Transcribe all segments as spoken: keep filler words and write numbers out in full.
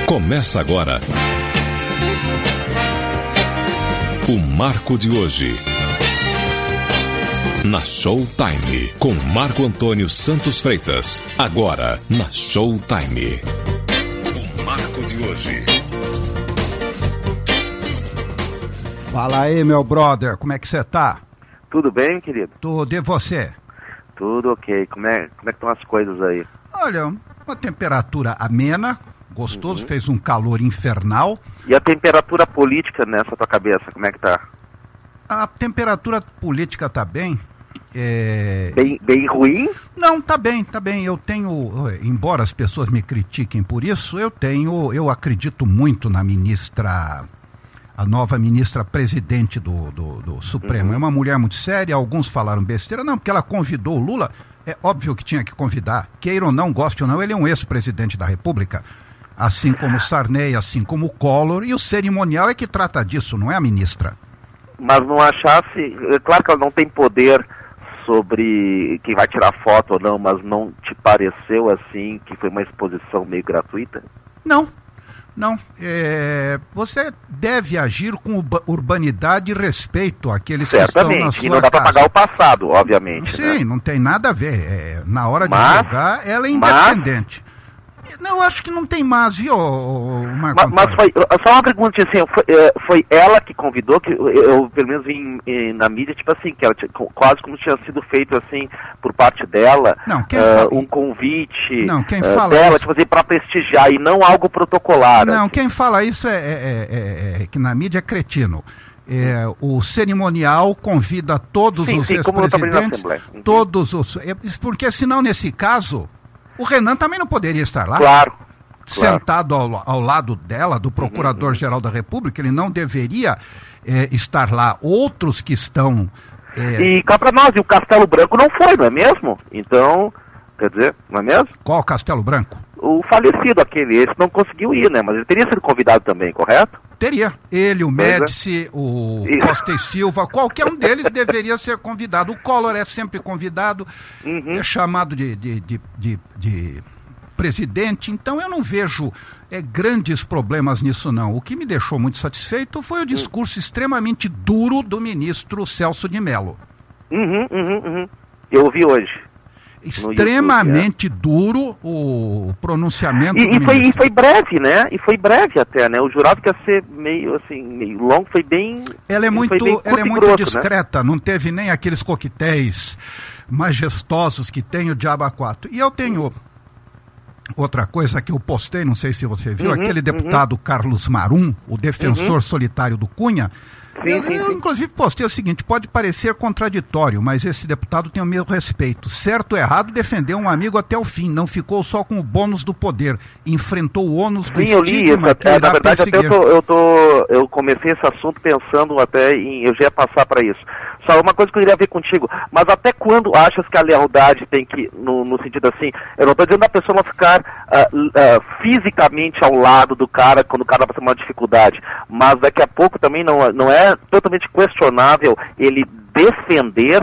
Começa agora o Marco de Hoje, na Showtime, com Marco Antônio Santos Freitas. Agora, na Showtime. O Marco de Hoje. Fala aí, meu brother, como é que você tá? Tudo bem, querido? Tudo, e você? Tudo ok. Como é, como é que estão as coisas aí? Olha, uma temperatura amena, gostoso, uhum. Fez um calor infernal. E a temperatura política nessa tua cabeça, como é que tá? A temperatura política tá bem. É... Bem, bem ruim? Não, tá bem, tá bem. Eu tenho, embora as pessoas me critiquem por isso, eu tenho, eu acredito muito na ministra, a nova ministra presidente do, do, do Supremo. Uhum. É uma mulher muito séria, alguns falaram besteira, não, porque ela convidou o Lula, é óbvio que tinha que convidar, queira ou não, goste ou não, ele é um ex-presidente da República, assim como o Sarney, assim como o Collor, e o cerimonial é que trata disso, não é a ministra. Mas não achasse, é claro que ela não tem poder sobre quem vai tirar foto ou não, mas não te pareceu assim que foi uma exposição meio gratuita? Não, não. É, você deve agir com urbanidade e respeito àqueles que estão na sua e não dá para pagar o passado, obviamente. Sim, né? Não tem nada a ver. É, na hora de mas, julgar, ela é independente. Mas... Não, acho que não tem mais, viu, Marco? Mas, mas foi, só uma pergunta, assim, foi, foi ela que convidou, que eu, eu pelo menos vi em, na mídia, tipo assim, que ela tinha, quase como tinha sido feito, assim, por parte dela, não, quem uh, fala... um convite não, quem uh, fala dela, isso... tipo assim, para prestigiar, e não algo protocolar. Não, assim. Quem fala isso é, é, é, é que na mídia é cretino. É, o cerimonial convida todos sim, os sim, ex-presidentes, uhum. todos os... Porque senão, nesse caso... O Renan também não poderia estar lá. Claro. Sentado ao, ao lado dela, do Procurador-Geral uhum. da República, ele não deveria é, estar lá. Outros que estão... É... E cá para nós, e o Castelo Branco não foi, não é mesmo? Então, quer dizer, não é mesmo? Qual Castelo Branco? O falecido aquele, esse não conseguiu ir, né? Mas ele teria sido convidado também, correto? Teria. Ele, o pois Médici, é. o Isso. Costa e Silva, qualquer um deles deveria ser convidado. O Collor é sempre convidado, uhum. é chamado de, de, de, de, de presidente. Então eu não vejo é, grandes problemas nisso, não. O que me deixou muito satisfeito foi o discurso uhum. extremamente duro do ministro Celso de Mello. Uhum, uhum, uhum. Eu ouvi hoje. Extremamente YouTube, é. duro o pronunciamento e, do e foi, ministro. E foi breve, né? E foi breve até, né? O jurado quer ser meio assim, meio longo, foi bem... Ela é muito, ela é muito grosso, discreta, né? Não teve nem aqueles coquetéis majestosos que tem o Diabo A quatro. E eu tenho outra coisa que eu postei, não sei se você viu, uhum, aquele deputado uhum. Carlos Marum, o defensor uhum. solitário do Cunha. Sim, eu, sim, eu sim. inclusive postei o seguinte, pode parecer contraditório, mas esse deputado tem o mesmo respeito. Certo ou errado, defendeu um amigo até o fim, não ficou só com o bônus do poder, enfrentou o ônus do sim, eu li estigma isso. que é, irá na verdade, perseguir. até eu, tô, eu, tô, eu comecei esse assunto pensando até em... Eu já ia passar para isso. Só uma coisa que eu queria ver contigo, mas até quando achas que a lealdade tem que, no, no sentido assim, eu não estou dizendo a pessoa não ficar uh, uh, fisicamente ao lado do cara quando o cara passa uma dificuldade, mas daqui a pouco também não, não é totalmente questionável ele defender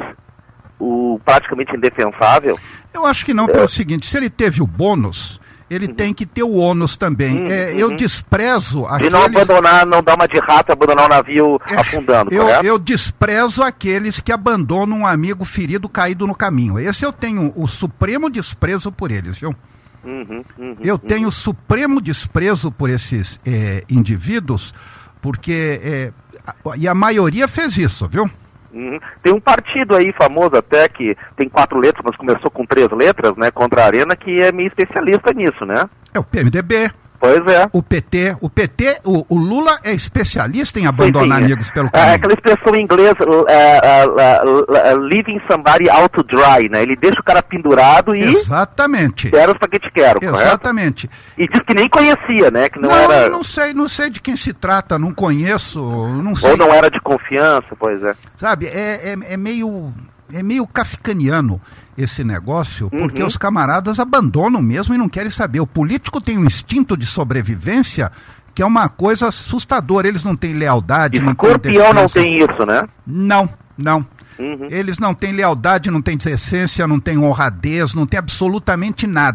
o praticamente indefensável? Eu acho que não, pelo é. seguinte, se ele teve o bônus... Ele uhum. tem que ter o ônus também. Uhum. É, eu desprezo aqueles... De não abandonar, não dar uma de rato, abandonar o navio é, afundando, eu, correto? Eu desprezo aqueles que abandonam um amigo ferido caído no caminho. Esse eu tenho o supremo desprezo por eles, viu? Uhum, uhum, eu uhum. tenho supremo desprezo por esses é, indivíduos, porque... É, a, e a maioria fez isso, viu? Uhum. Tem um partido aí famoso até que tem quatro letras, mas começou com três letras, né, contra a Arena, que é meio especialista nisso, né? É o P M D B. Pois é. O P T, o P T, o, o Lula é especialista em abandonar sim, sim. amigos pelo caminho. É aquela expressão em inglês, uh, uh, uh, uh, leaving somebody out to dry, né? Ele deixa o cara pendurado e... Exatamente. Quero o que te quero, exatamente. Correto? E diz que nem conhecia, né? Que não, não era... não sei, não sei de quem se trata, não conheço, não sei. Ou não era de confiança, pois é. Sabe, é, é, é meio... É meio kafkaniano esse negócio, porque uhum. os camaradas abandonam mesmo e não querem saber. O político tem um instinto de sobrevivência que é uma coisa assustadora. Eles não têm lealdade, não têm Escorpião não tem isso, né? Não, não. Uhum. Eles não têm lealdade, não têm decência, não têm honradez, não têm absolutamente nada.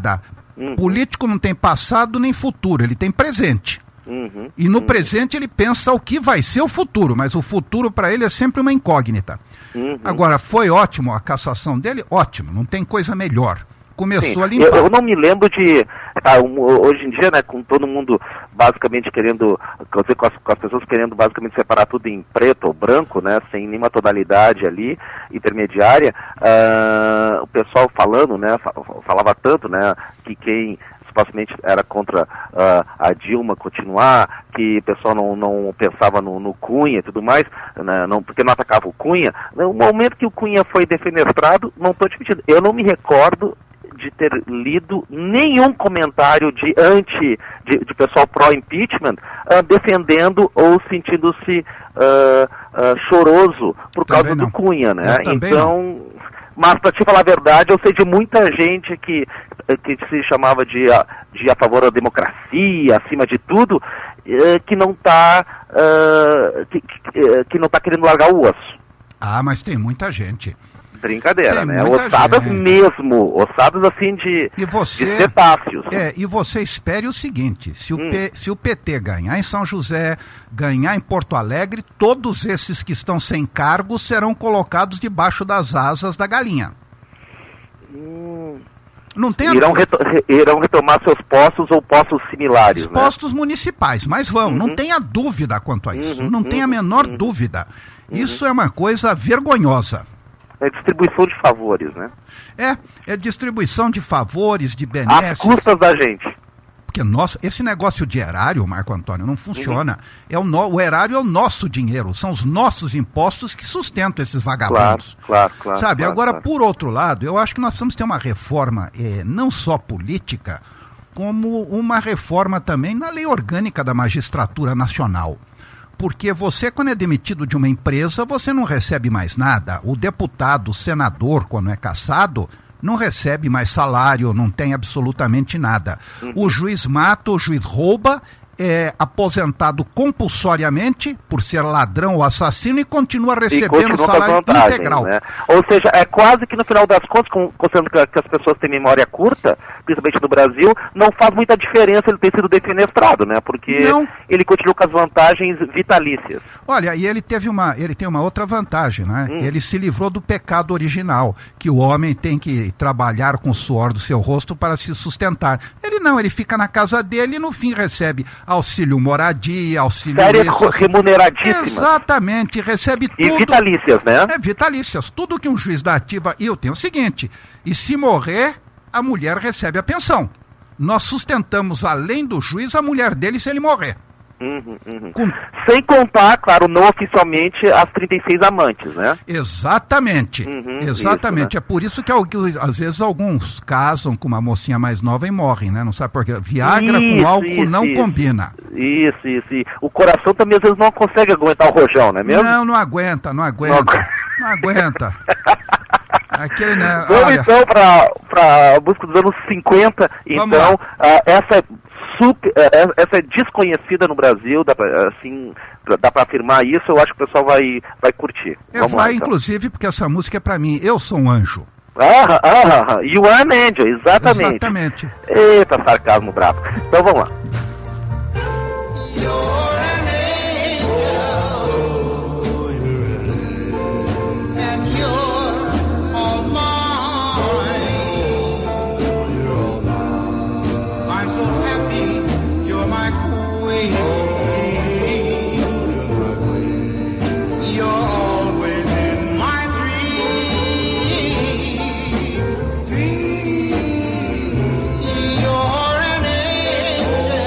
Uhum. Político não tem passado nem futuro, ele tem presente. Uhum. E no uhum. presente ele pensa o que vai ser o futuro, mas o futuro para ele é sempre uma incógnita. Uhum. Agora, foi ótimo a cassação dele? Ótimo, não tem coisa melhor. Começou Sim. a limpar. Eu, eu não me lembro de... Tá, hoje em dia, né, com todo mundo basicamente querendo, quer dizer, com as, com as pessoas querendo basicamente separar tudo em preto ou branco, né, sem nenhuma tonalidade ali, intermediária, uh, o pessoal falando, né, falava tanto, né, que quem supostamente era contra uh, a Dilma continuar, que o pessoal não, não pensava no, no Cunha e tudo mais, né, não, porque não atacava o Cunha. No momento que o Cunha foi defenestrado, não estou admitindo, eu não me recordo de ter lido nenhum comentário de anti, de, de pessoal pró-impeachment, uh, defendendo ou sentindo-se uh, uh, choroso por também causa não. do Cunha, né? Então, não. Mas para te falar a verdade, eu sei de muita gente que, que se chamava de, de a favor da democracia, acima de tudo, uh, que não está uh, que, que, que não tá querendo largar o osso. Ah, mas tem muita gente. Brincadeira, Tem né? Ossadas gente. mesmo, ossadas assim de, e você, de cetáceos. É, e você espere o seguinte, se o, hum. P, se o P T ganhar em São José, ganhar em Porto Alegre, todos esses que estão sem cargo serão colocados debaixo das asas da galinha. Hum. Não tem irão, reto irão retomar seus postos ou postos similares, né? Postos municipais, mas vão, uhum. não tenha dúvida quanto a isso, uhum, não uhum, tenha a menor uhum, dúvida. Uhum. Isso é uma coisa vergonhosa. É distribuição de favores, né? É, é distribuição de favores, de benesses. Às custas da gente. Porque nosso, esse negócio de erário, Marco Antônio, não funciona. Uhum. É o, no, o erário é o nosso dinheiro, são os nossos impostos que sustentam esses vagabundos. Claro, claro, claro. Sabe, claro, agora, claro. por outro lado, eu acho que nós vamos ter uma reforma, é, não só política, como uma reforma também na lei orgânica da magistratura nacional. Porque você, quando é demitido de uma empresa, você não recebe mais nada. O deputado, o senador, quando é cassado, não recebe mais salário, não tem absolutamente nada. Uhum. O juiz mata, o juiz rouba, é aposentado compulsoriamente por ser ladrão ou assassino e continua recebendo o salário vantagem, integral. Né? Ou seja, é quase que no final das contas, considerando que as pessoas têm memória curta, principalmente no Brasil, não faz muita diferença ele ter sido defenestrado, né? Porque não. ele continua com as vantagens vitalícias. Olha, e ele teve uma, ele tem uma outra vantagem, né? Hum. Ele se livrou do pecado original, que o homem tem que trabalhar com o suor do seu rosto para se sustentar. Ele não, ele fica na casa dele e no fim recebe auxílio moradia, auxílio... Férias remuneradíssimas. Exatamente, recebe tudo... E vitalícias, né? É, vitalícias. Tudo que um juiz da ativa... E eu tenho o seguinte, e se morrer, a mulher recebe a pensão. Nós sustentamos, além do juiz, a mulher dele se ele morrer. Uhum, uhum. Com... Sem contar, claro, não oficialmente, as trinta e seis amantes, né? Exatamente, uhum, exatamente. Isso, né? É por isso que às vezes alguns casam com uma mocinha mais nova e morrem, né? Não sabe por quê. Viagra isso, com álcool isso, não isso. combina. Isso, isso, isso. O coração também às vezes não consegue aguentar o rojão, não é mesmo? Não, não aguenta, não aguenta. Não, não aguenta. Aquele, né? Vamos Olha... então para a busca dos anos cinquenta. Vamos então, uh, essa é Super, essa é desconhecida no Brasil, dá pra, assim, dá para afirmar isso, eu acho que o pessoal vai, vai curtir. Eu Vamos vai, lá, então. Inclusive, porque essa música é para mim, eu sou um anjo. Ah, ah, you are an angel, exatamente. Exatamente. Eita, sarcasmo brabo. Então vamos lá. You're an angel.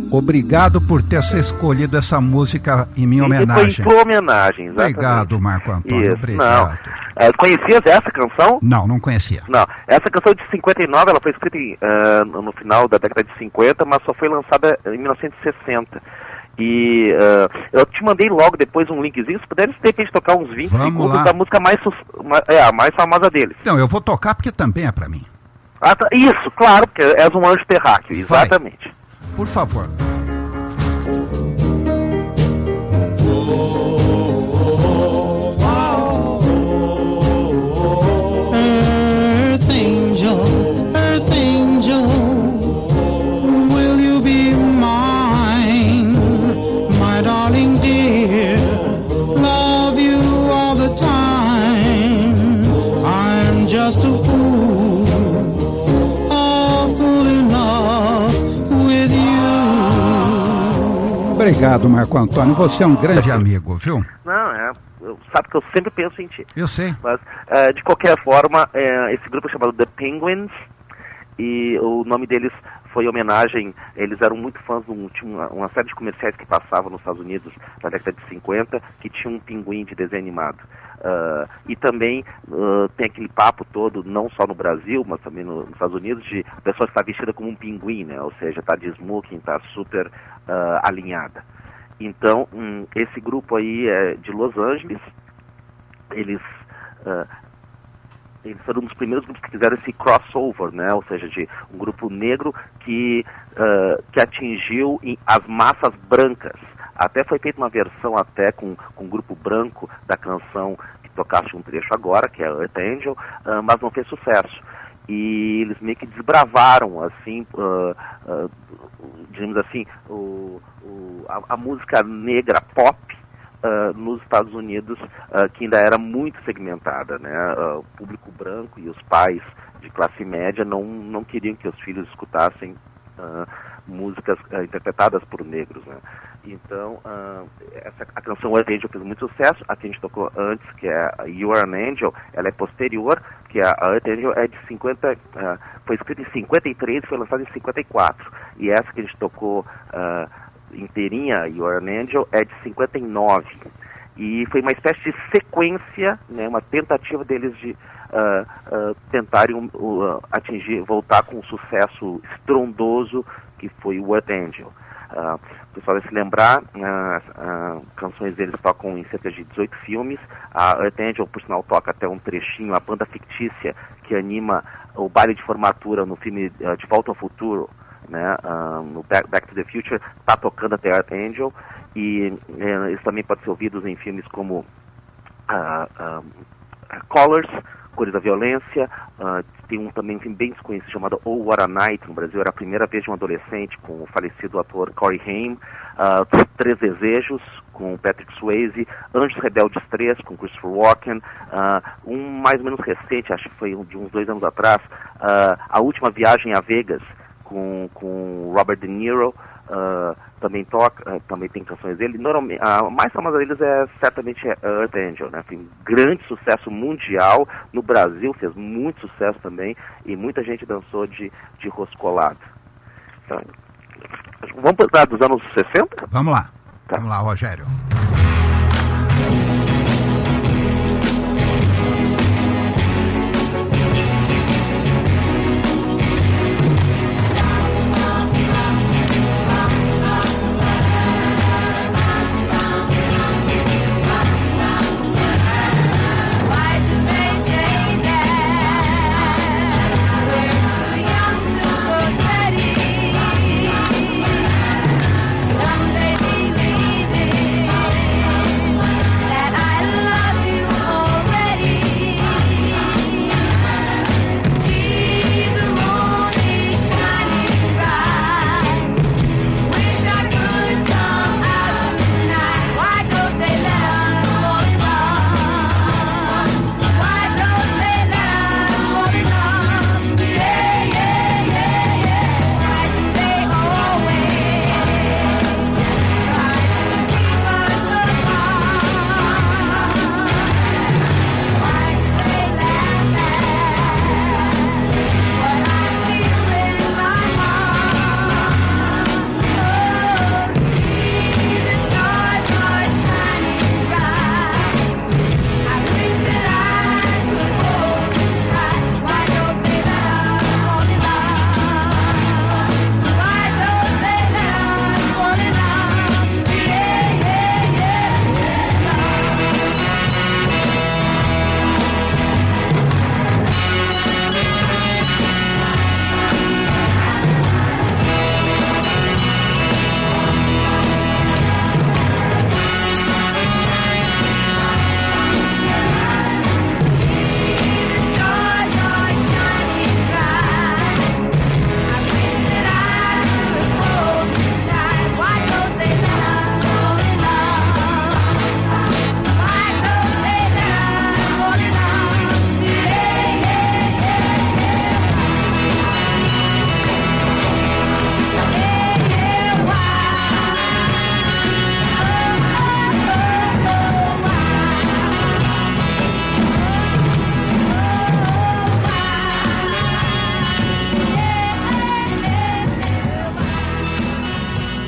Obrigado por ter escolhido essa música em minha homenagem. E foi em tua homenagem, exatamente. Obrigado, Marco Antônio. Isso, obrigado. Não. É, conhecias essa canção? Não, não conhecia. Não, essa canção é de cinquenta e nove, ela foi escrita em, uh, no final da década de cinquenta, mas só foi lançada em mil novecentos e sessenta. E uh, eu te mandei logo depois um linkzinho, se puder, de repente tocar uns vinte Vamos segundos lá. da música mais, é, a mais famosa deles. Não, eu vou tocar porque também é pra mim. Ah, tá, isso, claro, porque és um anjo terráqueo, exatamente. Vai. Por favor. Earth angel, earth angel, will you be mine, my darling dear, love you all the time, I'm just a fool, a fool in love with you. Obrigado, Marco Antônio, você é um grande amigo, viu? Não, é, sabe que eu sempre penso em ti. Eu sei. Mas, uh, de qualquer forma, uh, esse grupo é chamado The Penguins, e o nome deles foi em homenagem, eles eram muito fãs de um, tinha uma, uma série de comerciais que passavam nos Estados Unidos na década de cinquenta, que tinha um pinguim de desenho animado. Uh, e também uh, tem aquele papo todo, não só no Brasil, mas também no, nos Estados Unidos, de a pessoa estar vestida como um pinguim, né? Ou seja, está de smoking, está super uh, alinhada. Então, hum, esse grupo aí é de Los Angeles, eles, uh, eles foram um dos primeiros grupos que fizeram esse crossover, né? Ou seja, de um grupo negro que, uh, que atingiu em, as massas brancas. Até foi feita uma versão até com, com um grupo branco da canção que tocaste um trecho agora, que é Earth Angel, uh, mas não fez sucesso. E eles meio que desbravaram, assim, uh, uh, digamos assim, o, o, a, a música negra pop uh, nos Estados Unidos, uh, que ainda era muito segmentada, né? Uh, o público branco e os pais de classe média não, não queriam que os filhos escutassem uh, músicas uh, interpretadas por negros, né? Então, uh, essa, a canção Earth Angel fez muito sucesso. A que a gente tocou antes, que é You Are an Angel, ela é posterior, que a Earth Angel é de cinquenta, uh, foi escrita em cinquenta e três e foi lançada em cinquenta e quatro. E essa que a gente tocou uh, inteirinha, You Are an Angel, é de cinquenta e nove. E foi uma espécie de sequência, né, uma tentativa deles de uh, uh, tentarem uh, atingir, voltar com um sucesso estrondoso que foi o Earth Angel. Uh, o pessoal vai se lembrar, uh, uh, canções deles tocam em cerca de dezoito filmes. A Earth Angel, por sinal, toca até um trechinho, a banda fictícia que anima o baile de formatura no filme uh, De Volta ao Futuro, né, uh, no Back, Back to the Future, está tocando até Earth Angel. E uh, eles também podem ser ouvidos em filmes como uh, uh, Colors, Cores da Violência. Uh, tem um também um filme bem desconhecido chamado Oh, What a Night, no Brasil. Era a primeira vez de um adolescente, com o falecido ator Corey Haim. Uh, Três Desejos, com Patrick Swayze. Anjos Rebeldes três, com Christopher Walken. Uh, um mais ou menos recente, acho que foi de uns dois anos atrás, uh, A Última Viagem a Vegas, com, com Robert De Niro. Uh, também toca, uh, também tem canções dele. Normalmente, a mais famosa deles é certamente Earth Angel, né? Tem grande sucesso mundial no Brasil, fez muito sucesso também e muita gente dançou de, de roscolado. Então, vamos para dos anos sessenta? Vamos lá, tá. Vamos lá, Rogério. Someday believe it.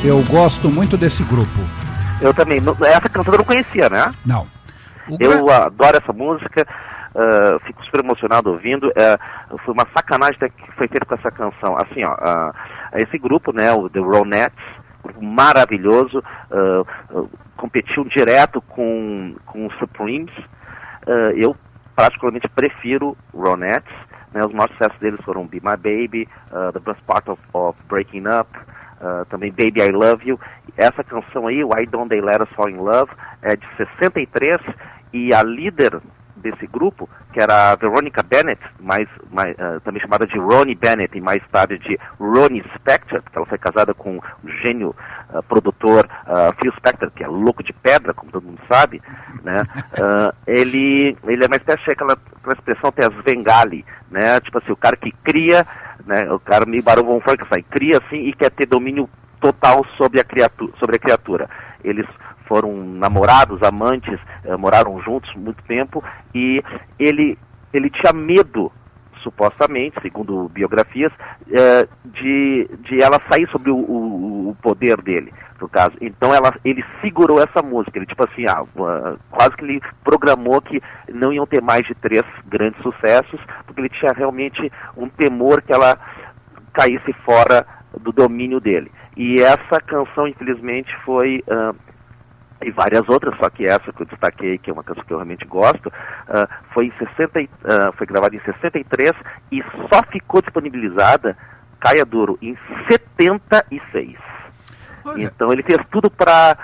Eu gosto muito desse grupo. Eu também. Essa canção eu não conhecia, né? Não. O eu gra... adoro essa música, uh, fico super emocionado ouvindo. Uh, foi uma sacanagem que foi feita com essa canção. Assim, ó, uh, esse grupo, né, o The Ronettes, grupo maravilhoso, uh, uh, competiu direto com, com os Supremes. Uh, eu particularmente prefiro Ronettes. Né, os maiores sucessos deles foram Be My Baby, uh, The Best Part of, of Breaking Up, uh, também Baby I Love You. Essa canção aí, Why Don't They Let Us Fall in Love, é de sessenta e três, e a líder desse grupo, que era a Veronica Bennett, mais, mais, uh, também chamada de Ronnie Bennett, e mais tarde de Ronnie Spector, porque ela foi casada com o gênio uh, produtor uh, Phil Spector, que é louco de pedra, como todo mundo sabe, né? Uh, ele, ele é uma espécie de aquela, aquela expressão até as Svengali, né? Tipo assim, o cara que cria, né? O cara meio Barão von Frankenstein, cria assim e quer ter domínio total sobre a criatura. Sobre a criatura. Eles foram namorados, amantes, eh, moraram juntos muito tempo, e ele, ele tinha medo, supostamente, segundo biografias, eh, de, de ela sair sobre o, o, o poder dele, no caso. Então ela, ele segurou essa música, ele tipo assim, ah, uh, quase que ele programou que não iam ter mais de três grandes sucessos, porque ele tinha realmente um temor que ela caísse fora do domínio dele. E essa canção, infelizmente, foi... Uh, e várias outras, só que essa que eu destaquei, que é uma canção que eu realmente gosto, uh, foi, em sessenta, uh, foi gravada em sessenta e três e só ficou disponibilizada, caia duro, em setenta e seis. Olha, então ele fez tudo para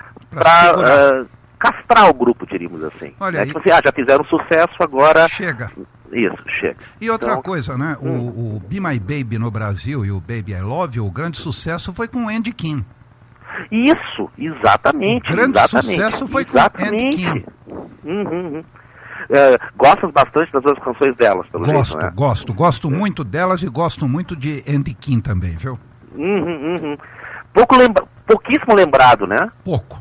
uh, castrar o grupo, diríamos assim. Olha, é, tipo assim, ah, já fizeram sucesso, agora... Chega. Isso, chega. E outra então, coisa, né? Hum. O, o Be My Baby no Brasil e o Baby I Love You, o grande sucesso foi com o Andy Kim. Isso, exatamente. O grande exatamente, sucesso foi exatamente. com Andy Kim. Uhum, uhum. Uh, gostas bastante das outras canções delas, pelo Gosto, jeito, né? gosto. Gosto é. muito delas e gosto muito de Andy Kim também, viu? Uhum, uhum. Pouco lembra... Pouquíssimo lembrado, né? Pouco.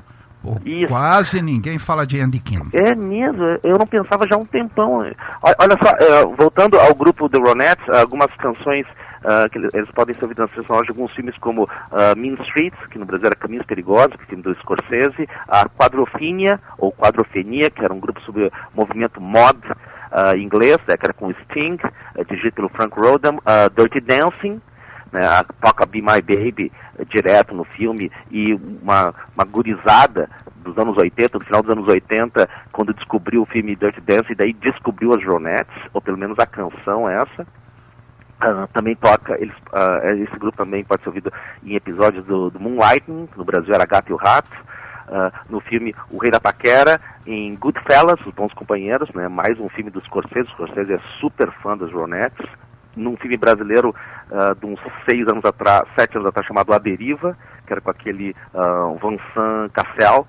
Quase ninguém fala de Andy Kim. É mesmo, eu não pensava já há um tempão. Olha só, uh, voltando ao grupo The Ronettes, algumas canções uh, que eles podem ser ouvidas nas de alguns filmes como uh, Mean Streets, que no Brasil era Caminhos Perigosos, que é filme do Scorsese, a Quadrophenia, ou Quadrophenia, que era um grupo sobre o movimento mod uh, inglês, né, que era com Sting, uh, dirigido pelo Frank Rodham, uh, Dirty Dancing, né, a toca Be My Baby uh, direto no filme, e uma, uma gurizada dos anos oitenta, no final dos anos oitenta, quando descobriu o filme Dirty Dancing, e daí descobriu as Ronettes, ou pelo menos a canção essa. Uh, também toca, eles, uh, esse grupo também pode ser ouvido em episódios do, do Moonlighting, no Brasil era Gato e o Rato, uh, no filme O Rei da Paquera, em Goodfellas, Os Bons Companheiros, né, mais um filme dos Scorsese. O Scorsese é super fã das Ronettes. Num filme brasileiro uh, de uns seis anos atrás, sete anos atrás, chamado A Deriva, que era com aquele uh, Vincent Cassel,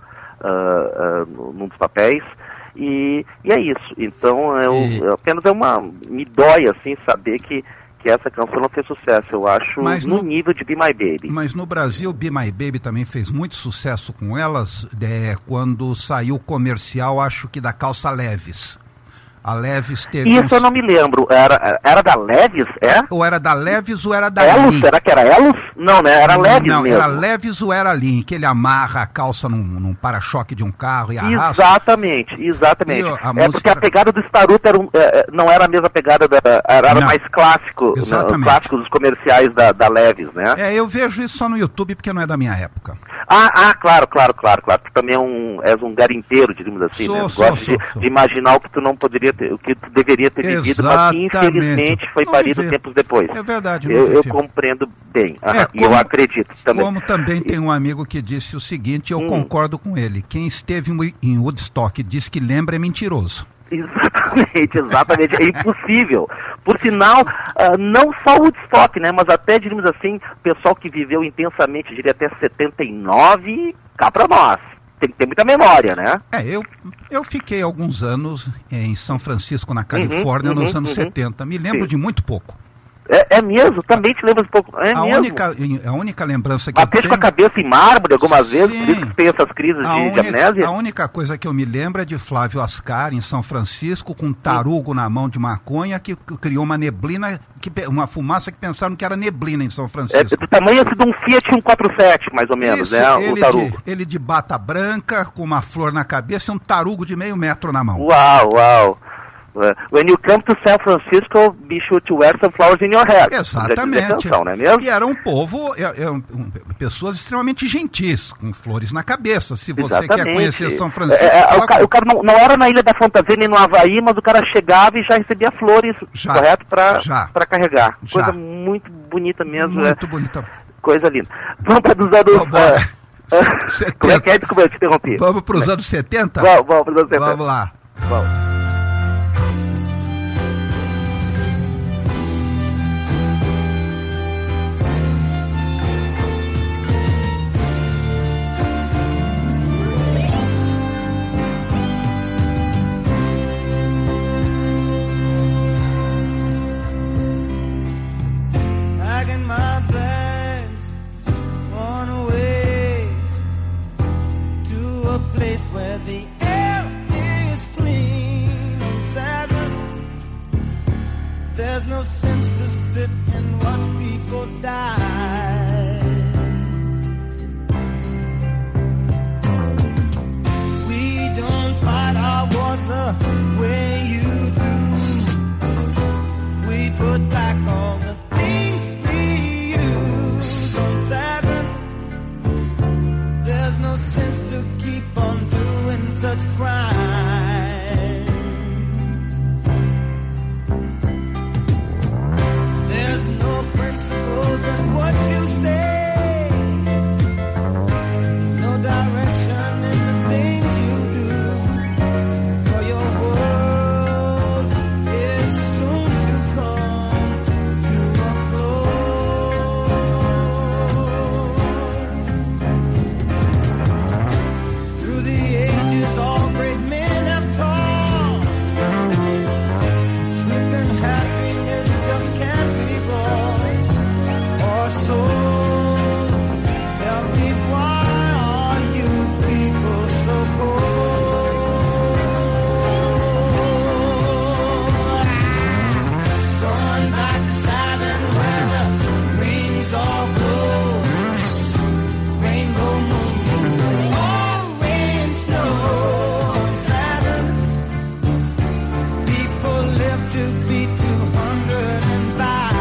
uh, uh, num dos papéis. E, e é isso. Então, eu, e... apenas é uma... Me dói, assim, saber que, que essa canção não fez sucesso. Eu acho mas no, no nível de Be My Baby. Mas no Brasil, Be My Baby também fez muito sucesso com elas, é, quando saiu o comercial, acho que da calça Levi's. A Levi's teve Isso uns... eu não me lembro. Era, era da Levi's, é? Ou era da Levi's ou era da Elos? Lee? Será que era Elos? Não, né? Era Levi's Não, mesmo. era Levi's ou era Lee, que ele amarra a calça num, num para-choque de um carro e arrasta. Exatamente, exatamente. E, ó, a é música... porque a pegada do Staruto era um, é, não era a mesma pegada, da, era, era mais clássico, né, clássico dos comerciais da, da Levi's, né? É, eu vejo isso só no YouTube porque não é da minha época. Ah, ah, claro, claro, claro, claro. Tu também é um, és um garimpeiro, diríamos assim, sou, né? Sou, Gosta sou, de, sou. de imaginar o que tu não poderia ter, o que tu deveria ter vivido, mas que infelizmente foi não parido viver. tempos depois. É verdade. Eu, eu compreendo bem, é, ah, e eu acredito também. Como também tem um amigo que disse o seguinte, eu hum. concordo com ele, quem esteve em Woodstock e diz que lembra é mentiroso. Exatamente, exatamente, é impossível. Por sinal, uh, não só o Woodstock, né, mas até, diríamos assim, pessoal que viveu intensamente, diria até setenta e nove, cá pra nós. Tem que ter muita memória, né? É, eu, eu fiquei alguns anos em São Francisco, na Califórnia, uhum, uhum, nos anos uhum. setenta. Me lembro Sim. de muito pouco. É, é mesmo? Também te lembra um pouco. É a, mesmo. única, a única lembrança que Bateu eu tenho... com a cabeça em mármore algumas Sim. vezes, por isso que tem essas crises a de, única, de amnésia? A única coisa que eu me lembro é de Flávio Ascar, em São Francisco, com um tarugo na mão de maconha, que criou uma neblina, que, uma fumaça que pensaram que era neblina em São É Francisco. do tamanho assim, de um Fiat cento e quarenta e sete, mais ou menos, Isso, né? O ele, tarugo. de, ele de bata branca, com uma flor na cabeça e um tarugo de meio metro na mão. Uau, uau. Uh, when you come to San Francisco, be sure to wear some flowers in your hair. Exatamente. Canção, não é mesmo? E era um povo, é, é, um, pessoas extremamente gentis, com flores na cabeça. Se você Exatamente. quer conhecer São Francisco... É, é, o, ca com... o cara não, não era na Ilha da Fantasia nem no Havaí, mas o cara chegava e já recebia flores, já, correto? Para carregar. Já. Coisa muito bonita mesmo. Muito é, bonita. Coisa linda. Vamos para os anos... Uh, uh, como é que é? Desculpa, eu te interrompi. Vamos para os anos setenta? Vamos, vamos para os anos setenta. Vamos lá. Vamos. Where the air is clean and Saturn, there's no sense to sit and watch people die. We don't fight our wars the way you do. We put back all the things we use on Saturn. There's no sense to keep on doing such crime. There's no principles in what you say, no direction in the things you do, for your world is soon to come to a close. Through the ages all great men have taught, truth and happiness just can't be bought or sold. Tell me, why are you people so cold? Going back to Saturn where the rings all glow, rainbow moon, all rain, snow on Saturn. People live to be two hundred and five.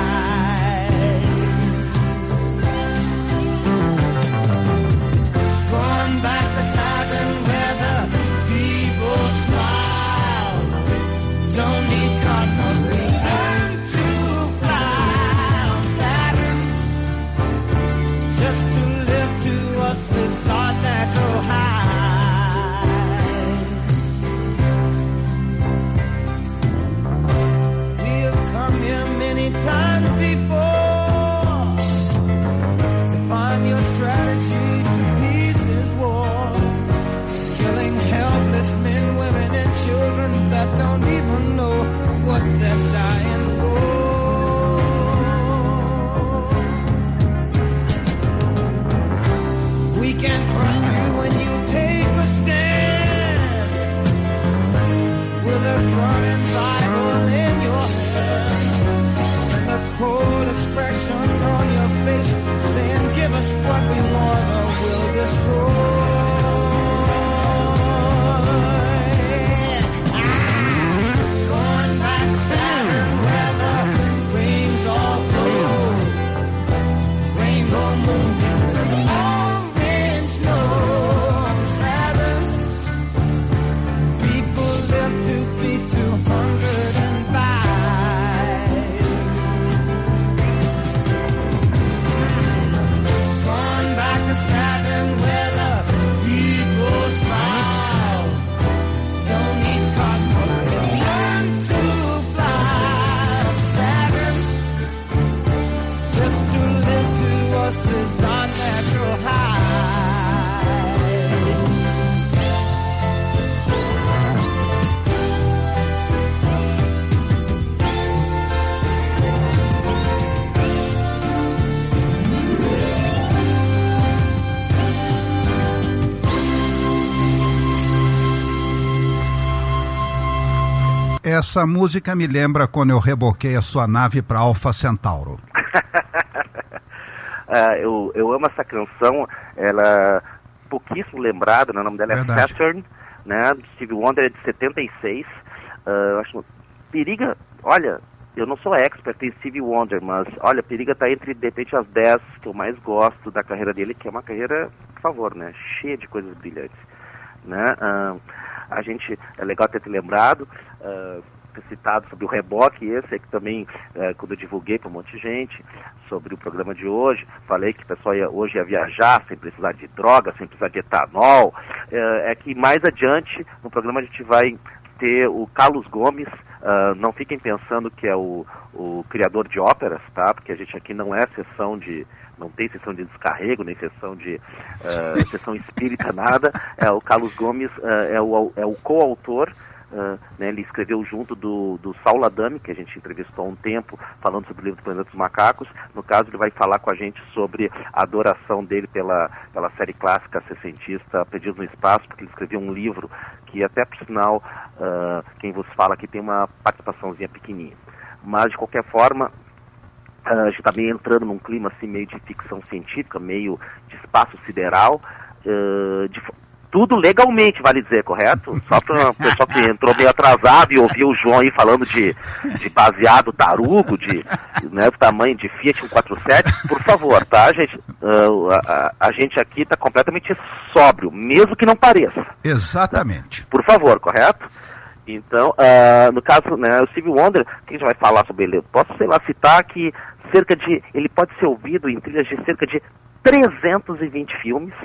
Going back to Saturn where the people smile. Don't need cosmos, we learn to fly on Saturn. Just to live to us is our natural high. We have come here many times before to find your strategy to peace is war. Killing helpless men, women, and children that don't even know what they're dying for. We can trust you when you take a stand with a burning Bible in your hand and the cold expression on your face saying, give us what we want or we'll destroy. Going back to Saturn where the rings all glow, rainbow moonbeams and orange snow on Saturn. People live to be two hundred and five. Gone back to Saturn where the people smile. Don't need cosmos, we learn to fly on Saturn. Just to live to us is our natural high. Essa música me lembra quando eu reboquei a sua nave para Alpha Centauro. uh, eu, eu amo essa canção, ela é pouquíssimo lembrada, né? O nome dela é Verdade. Saturn, né? Stevie Wonder é de setenta e seis. Uh, eu acho periga, olha, eu não sou expert em Stevie Wonder, mas olha, periga tá entre de repente as dez que eu mais gosto da carreira dele, que é uma carreira, por favor, né? Cheia de coisas brilhantes, né? Uh, a gente, é legal ter te lembrado, uh, ter citado sobre o reboque, esse é que também, uh, quando eu divulguei para um monte de gente sobre o programa de hoje, falei que o pessoal ia, hoje ia viajar sem precisar de droga, sem precisar de etanol, uh, é que mais adiante no programa a gente vai ter o Carlos Gomes. Uh, não fiquem pensando que é o, o criador de óperas, tá? Porque a gente aqui não é sessão de, não tem sessão de descarrego, nem sessão de uh, sessão espírita, nada. É, o Carlos Gomes uh, é o, é o coautor, uh, né? Ele escreveu junto do, do Saul Adame, que a gente entrevistou há um tempo, falando sobre o livro do Planeta dos Macacos. No caso, ele vai falar com a gente sobre a adoração dele pela, pela série clássica sessentista Perdidos no Espaço, porque ele escreveu um livro que até, por sinal, uh, quem vos fala aqui tem uma participaçãozinha pequenininha. Mas, de qualquer forma, uh, a gente está meio entrando num clima assim, meio de ficção científica, meio de espaço sideral, uh, de, tudo legalmente, vale dizer, correto? Só para o pessoal que entrou meio atrasado e ouviu o João aí falando de, de baseado tarugo, de, né, do tamanho de Fiat cento e quarenta e sete, por favor, tá, gente? Uh, a, a gente aqui está completamente sóbrio, mesmo que não pareça. Exatamente. Tá? Por favor, correto? Então, uh, no caso, né, o Stevie Wonder, que a gente vai falar sobre ele? Eu posso, sei lá, citar que cerca de, ele pode ser ouvido em trilhas de cerca de trezentos e vinte filmes,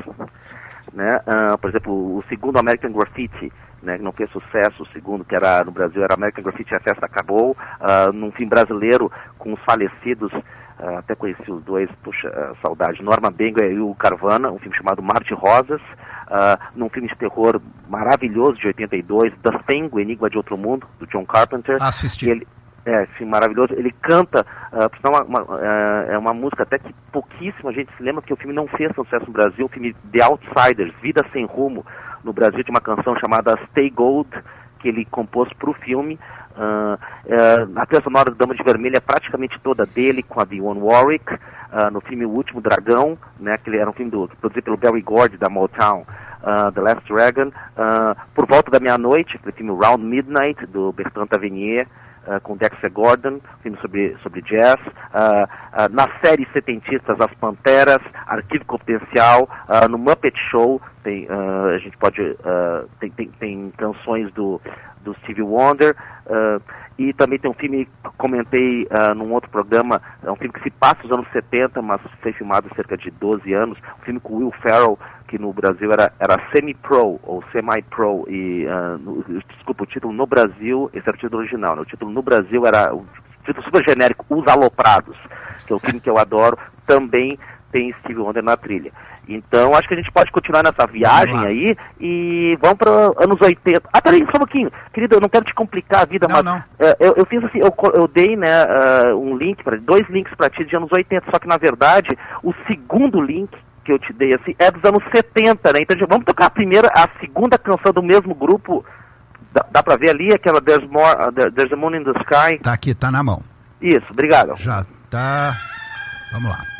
né? Uh, por exemplo, o segundo American Graffiti, né, que não fez sucesso, o segundo que era no Brasil era American Graffiti, A Festa Acabou, uh, num filme brasileiro com os falecidos, uh, até conheci os dois, puxa, uh, saudade, Norma Benga e o Carvana, um filme chamado Mar de Rosas, uh, num filme de terror maravilhoso de oitenta e dois, The Thing, O Enigma de Outro Mundo, do John Carpenter. Assisti. Ele, é, filme maravilhoso, ele canta, uh, por sinal, uma, uma, uh, é uma música até que pouquíssima gente se lembra, porque o filme não fez sucesso no Brasil, o filme The Outsiders, Vida Sem Rumo, no Brasil, de uma canção chamada Stay Gold, que ele compôs para o filme. Uh, uh, a trilha sonora do Dama de Vermelho é praticamente toda dele, com a Dionne Warwick, uh, no filme O Último Dragão, né, que ele era um filme do, produzido pelo Barry Gordy, da Motown, uh, The Last Dragon, uh, Por Volta da Meia-Noite, aquele filme Round Midnight, do Bertrand Tavernier, Uh, com Dexter Gordon, filme sobre, sobre jazz, uh, uh, na série setentistas As Panteras, Arquivo Confidencial, uh, no Muppet Show, tem, uh, a gente pode, uh, tem, tem, tem canções do, do Stevie Wonder, uh, e também tem um filme que comentei uh, num outro programa, é um filme que se passa nos anos setenta, mas foi filmado há cerca de doze anos, um filme com Will Ferrell, que no Brasil era, era semi-pro, ou semi-pro, e, uh, no, desculpa, o título no Brasil, esse era o título original, né? O título no Brasil era, o título super genérico, Os Aloprados, que é um filme que eu adoro, também tem Stevie Wonder na trilha. Então, acho que a gente pode continuar nessa viagem aí e vamos para anos oitenta. Ah, peraí, só um pouquinho. Querido, eu não quero te complicar a vida, não, mas não. Uh, eu, eu fiz assim, eu, eu dei, né, uh, um link, pra, dois links para ti de anos oitenta, só que, na verdade, o segundo link que eu te dei, assim, é dos anos setenta, né? Então, vamos tocar a primeira, a segunda canção do mesmo grupo, dá, dá para ver ali, aquela There's, More, uh, There's a Moon in the Sky. Tá aqui, tá na mão. Isso, obrigado. Já tá, vamos lá.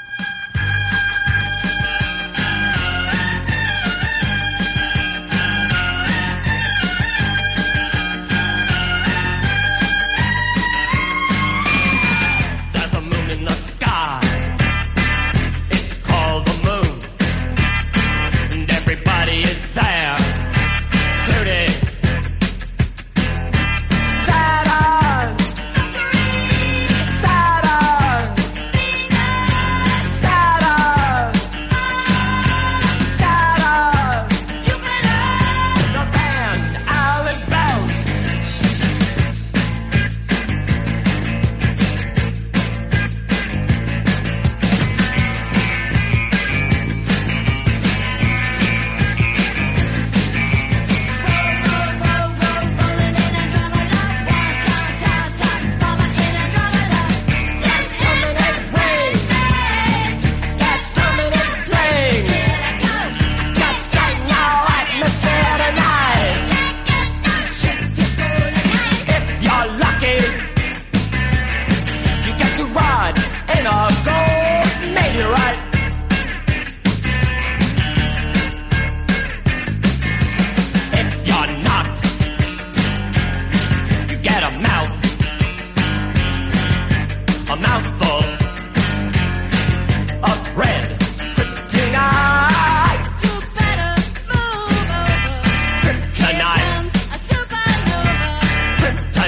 Saturn, Saturn.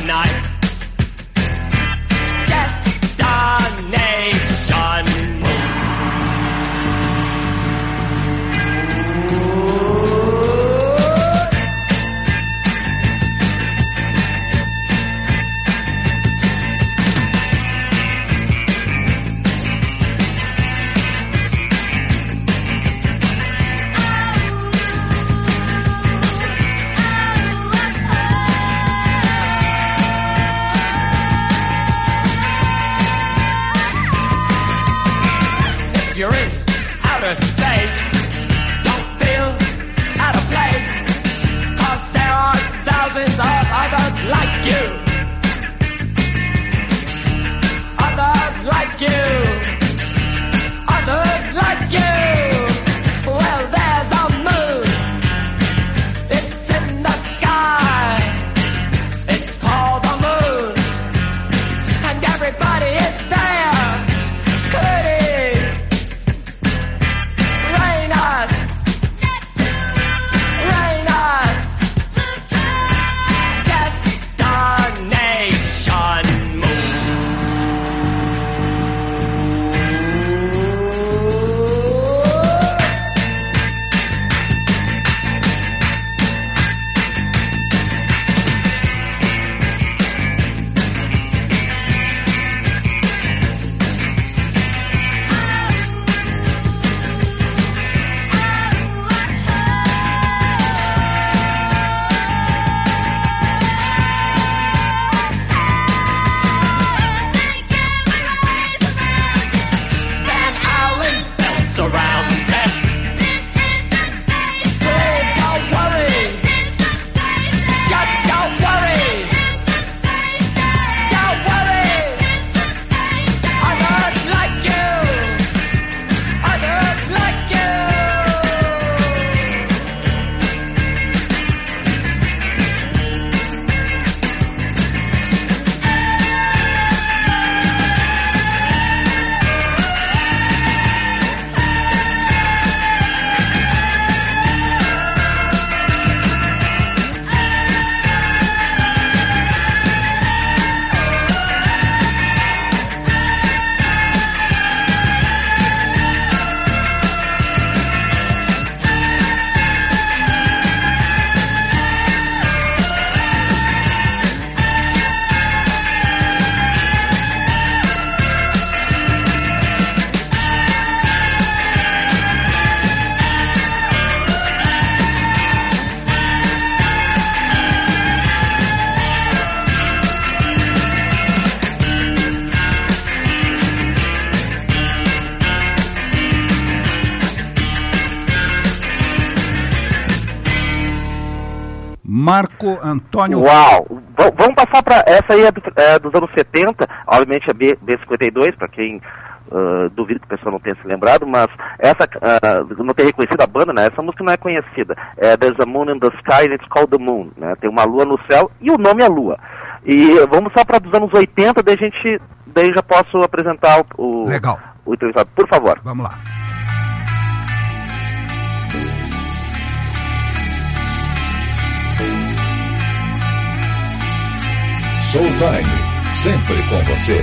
night. Destination moon. You're in outer space, don't feel out of place, 'cause there are thousands of others like you, others like you, others like you. Well, there's a moon, it's in the sky, it's called the moon, and everybody is there, including Marco Antônio. Uau! V- vamos passar para essa aí, é, do, é dos anos setenta, obviamente é B, B cinquenta e dois, para quem uh, duvido que a pessoa não tenha se lembrado, mas essa, uh, não ter reconhecido a banda, né? Essa música não é conhecida. É There's a Moon in the Sky and It's Called the Moon, né? Tem uma lua no céu e o nome é Lua. E vamos só para dos anos oitenta, daí a gente, daí já posso apresentar o, Legal. o entrevistado. Por favor. Vamos lá. Showtime, sempre com você.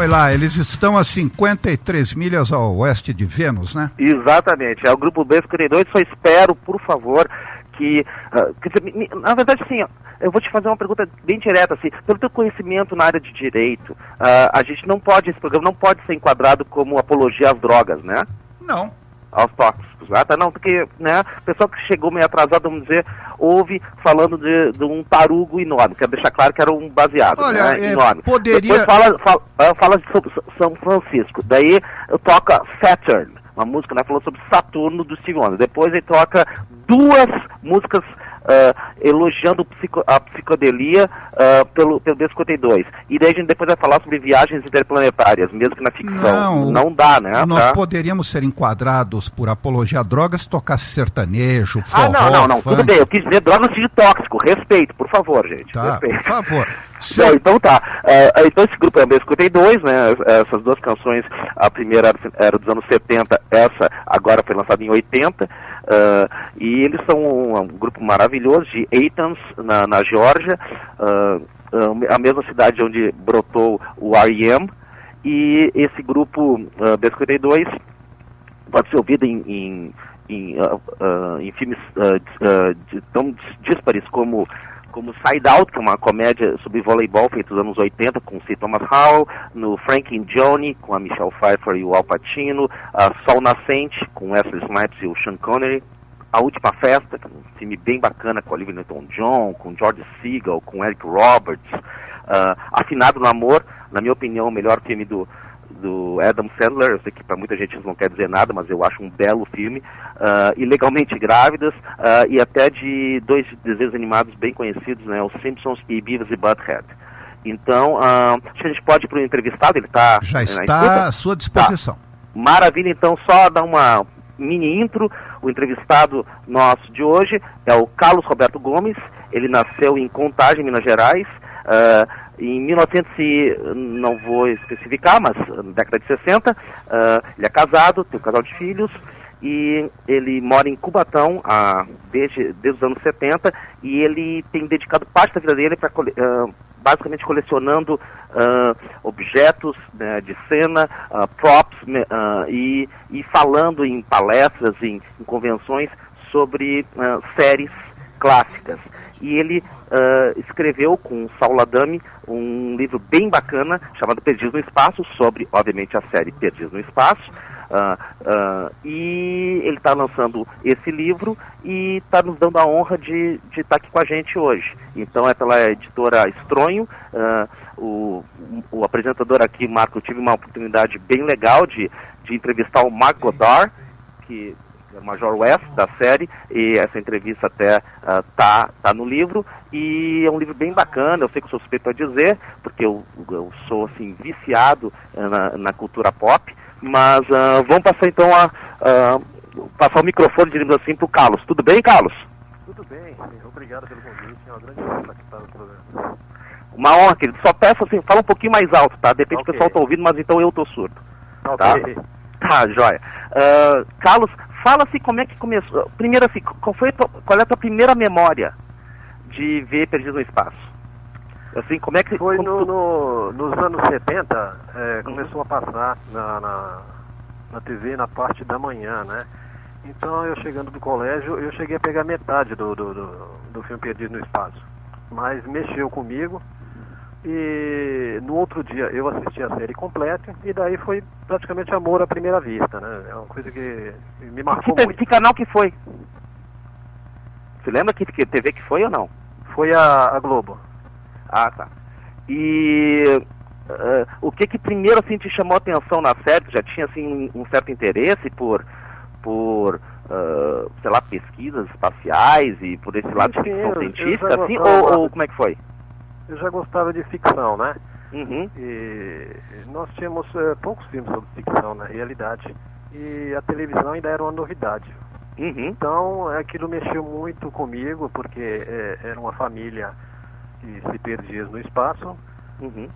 Foi lá, eles estão a cinquenta e três milhas ao oeste de Vênus, né? Exatamente, é o grupo B cinquenta e dois, só espero, por favor, que... Uh, que me, na verdade, sim, eu vou te fazer uma pergunta bem direta, assim, pelo teu conhecimento na área de direito, uh, a gente não pode, esse programa não pode ser enquadrado como apologia às drogas, né? Não. Aos tóxicos, ah, tá, não, porque, né, o pessoal que chegou meio atrasado, vamos dizer, ouve falando de, de um tarugo enorme, quero deixar claro que era um baseado, Olha, né, é, enorme. poderia... Depois fala, fala, fala sobre São Francisco, daí toca Saturn, uma música, né, falando sobre Saturno do Stevie Wonder. Depois ele toca duas músicas uh, elogiando psico, a psicodelia uh, pelo, pelo B cinquenta e dois. E daí a gente depois vai falar sobre viagens interplanetárias, mesmo que na ficção. Não, não dá, né? Nós tá? poderíamos ser enquadrados por apologia a drogas se tocasse sertanejo, forró, Ah, não, não, não, funk. tudo bem. Eu quis dizer drogas de tóxico. Respeito, por favor, gente. Tá, Respeito. por favor. Bom, então tá. Uh, então esse grupo é o B cinquenta e dois, né? Essas duas canções, a primeira era dos anos setenta, essa agora foi lançada em oitenta. Uh, e eles são um, um grupo maravilhoso de Athens, na, na Geórgia, uh, uh, a mesma cidade onde brotou o R E M. E esse grupo uh, B cinquenta e dois pode ser ouvido em, em, em, uh, uh, em filmes uh, uh, de, tão díspares como como Side Out, que é uma comédia sobre voleibol feita nos anos oitenta com C. Thomas Howell, no Frank and Johnny, com a Michelle Pfeiffer e o Al Pacino, a Sol Nascente, com Wesley Snipes e o Sean Connery, A Última Festa, que é um filme bem bacana com Olivia Newton-John, com George Segal, com Eric Roberts, uh, Afinado no Amor, na minha opinião, o melhor filme do do Adam Sandler, eu sei que para muita gente isso não quer dizer nada, mas eu acho um belo filme, uh, Ilegalmente Grávidas, uh, e até de dois desenhos animados bem conhecidos, né, os Simpsons e Beavis e Butthead. Então, uh, acho que a gente pode ir para o entrevistado, ele tá, já né, está à sua disposição. Tá. Maravilha, então só dar uma mini intro. O entrevistado nosso de hoje é o Carlos Roberto Gomes. Ele nasceu em Contagem, Minas Gerais, uh, em mil e novecentos, não vou especificar, mas na década de sessenta, uh, ele é casado, tem um casal de filhos, e ele mora em Cubatão ah, desde, desde os anos setenta, e ele tem dedicado parte da vida dele para uh, basicamente colecionando uh, objetos, né, de cena, uh, props, uh, e, e falando em palestras, em, em convenções sobre uh, séries clássicas. E ele uh, escreveu com Saul Adame um livro bem bacana chamado Perdidos no Espaço, sobre, obviamente, a série Perdidos no Espaço. Uh, uh, e ele está lançando esse livro e está nos dando a honra de estar aqui com a gente hoje. Então é pela editora Estronho. Uh, o, o apresentador aqui, Marco, eu tive uma oportunidade bem legal de, de entrevistar o Mark Goddard, que Major West, da série, e essa entrevista até uh, tá, tá no livro, e é um livro bem bacana. Eu sei que eu sou suspeito a dizer, porque eu, eu sou, assim, viciado uh, na, na cultura pop, mas uh, vamos passar, então, a uh, passar o microfone, digamos assim, para o Carlos. Tudo bem, Carlos? Tudo bem, obrigado pelo convite, é uma grande honra participar do programa. Uma honra, querido. Só peço, assim, fala um pouquinho mais alto, tá? De repente Okay. o pessoal tá ouvindo, mas então eu tô surdo. Ok. Tá, tá joia. Uh, Carlos, fala assim como é que começou. Primeiro assim, qual, foi a tua, qual é a tua primeira memória de ver Perdido no Espaço? Assim, como é que Foi como no, tu... no, nos anos setenta, é, começou a passar na, na, na T V na parte da manhã, né? Então eu chegando do colégio, eu cheguei a pegar metade do, do, do, do filme Perdido no Espaço. Mas mexeu comigo. E no outro dia eu assisti a série completa, e daí foi praticamente amor à primeira vista, né? É uma coisa que me marcou que, muito. que canal que foi? Você lembra que, que T V que foi ou não? Foi a, a Globo. Ah, tá. E uh, o que que primeiro assim te chamou a atenção na série? Já tinha assim um certo interesse por, por uh, sei lá, pesquisas espaciais e por esse lado de Sim, ficção eu- eu científica, já assim, gostava- ou, ou como é que foi? Eu já gostava de ficção, né? Uhum. E nós tínhamos eh, poucos filmes sobre ficção na realidade, e a televisão ainda era uma novidade. Uhum. Então aquilo mexeu muito comigo, porque eh, era uma família que se perdia no espaço, Uhum.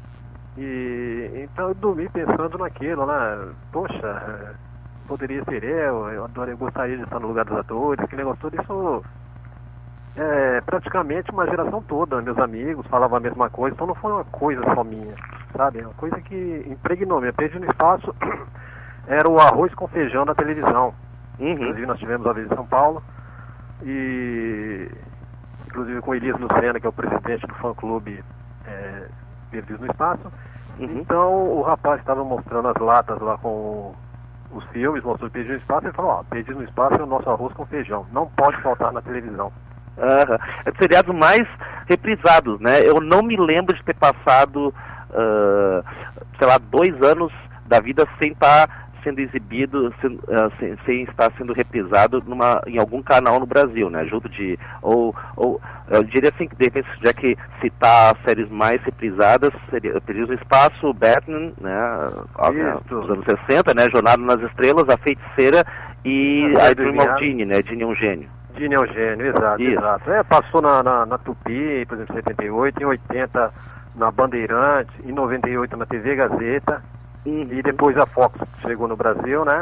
e então eu dormi pensando naquilo, né? Poxa, eh, poderia ser eu, eu, adoro, eu gostaria de estar no lugar dos atores, aquele negócio todo, isso é, praticamente uma geração toda, meus amigos falavam a mesma coisa, então não foi uma coisa só minha, sabe? É uma coisa que impregnou, me Perdido no Espaço era o arroz com feijão da televisão. Uhum. Inclusive nós tivemos a vez em São Paulo, e inclusive com o Elias Lucena, que é o presidente do fã-clube é, Perdidos no Espaço. Uhum. Então o rapaz estava mostrando as latas lá com os filmes, mostrou Perdidos no Espaço, e ele falou, ó, Perdidos no Espaço é o nosso arroz com feijão, não pode faltar na televisão. Uhum. É dos seriados mais reprisados, né? Eu não me lembro de ter passado, uh, sei lá, dois anos da vida sem estar sendo exibido, sem, uh, sem, sem estar sendo reprisado numa, em algum canal no Brasil, né? Junto de, ou, ou eu diria assim, que de repente, já que citar as séries mais reprisadas, seria Perdidos no Espaço, Batman, né? Dos anos sessenta, né? Jornada nas Estrelas, A Feiticeira e a Dream of Jeannie, né? Jeannie é um gênio. Jeannie é um gênio, exato, Isso. exato. É, passou na, na, na Tupi, por exemplo, em setenta e oito, em oitenta na Bandeirantes, em noventa e oito na T V Gazeta, uhum. E depois a Fox chegou no Brasil, né?